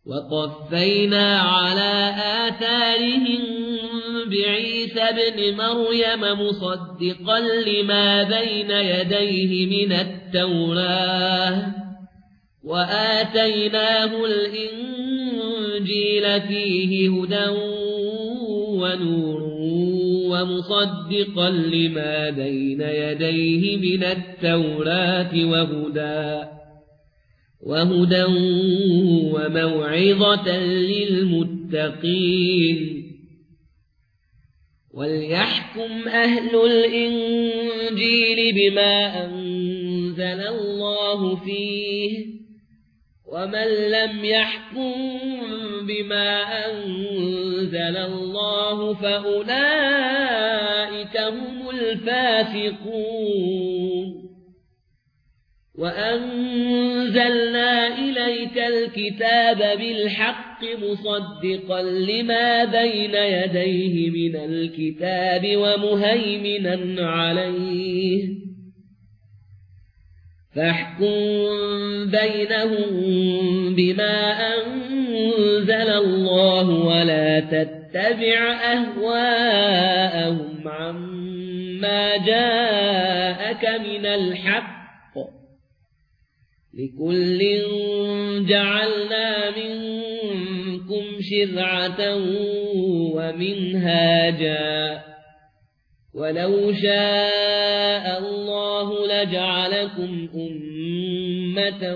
وقفينا على آثارهم بعيسى ابن مريم مصدقا لما بين يديه من التوراة وآتيناه الإنجيل فيه هدى ونور ومصدقا لما بين يديه من التوراة وهدى وموعظة للمتقين. وليحكم أهل الإنجيل بما أنزل الله فيه ومن لم يحكم بما أنزل الله فأولئك هم الفاسقون. وأنزلنا إليك الكتاب بالحق مصدقا لما بين يديه من الكتاب ومهيمنا عليه فاحكم بينهم بما أنزل الله ولا تتبع أهواءهم عما جاءك من الحق لكل جعلنا منكم شرعة ومنهاجا ولو شاء الله لجعلكم أمة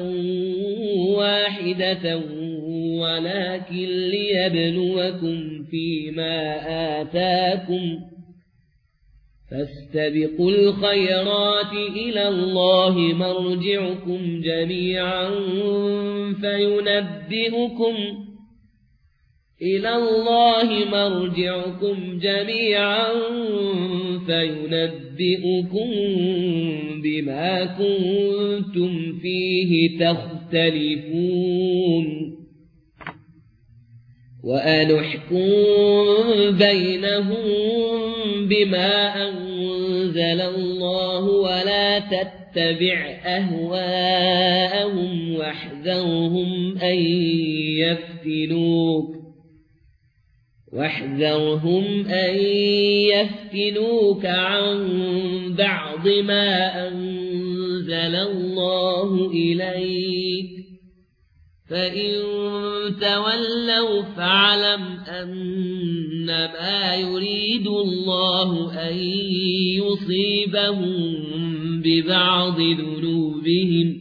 واحدة ولكن ليبلوكم فيما آتاكم فاستبقوا الخيرات إلى الله مرجعكم جميعا فينبئكم بما كنتم فيه تختلفون. وأن احكم بينهم بما أنزل الله ولا تتبع أهواءهم واحذرهم أن يفتنوك عن بعض ما أنزل الله إليك فإن تولوا فاعلم أنما يريد الله أن يصيبهم ببعض ذنوبهم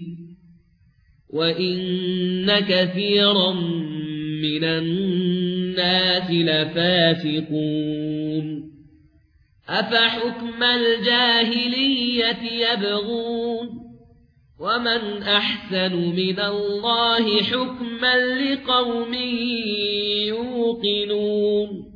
وإن كثيرا من الناس لفاسقون. أفحكم الجاهلية يبغون ومن أحسن من الله حكما لقوم يوقنون.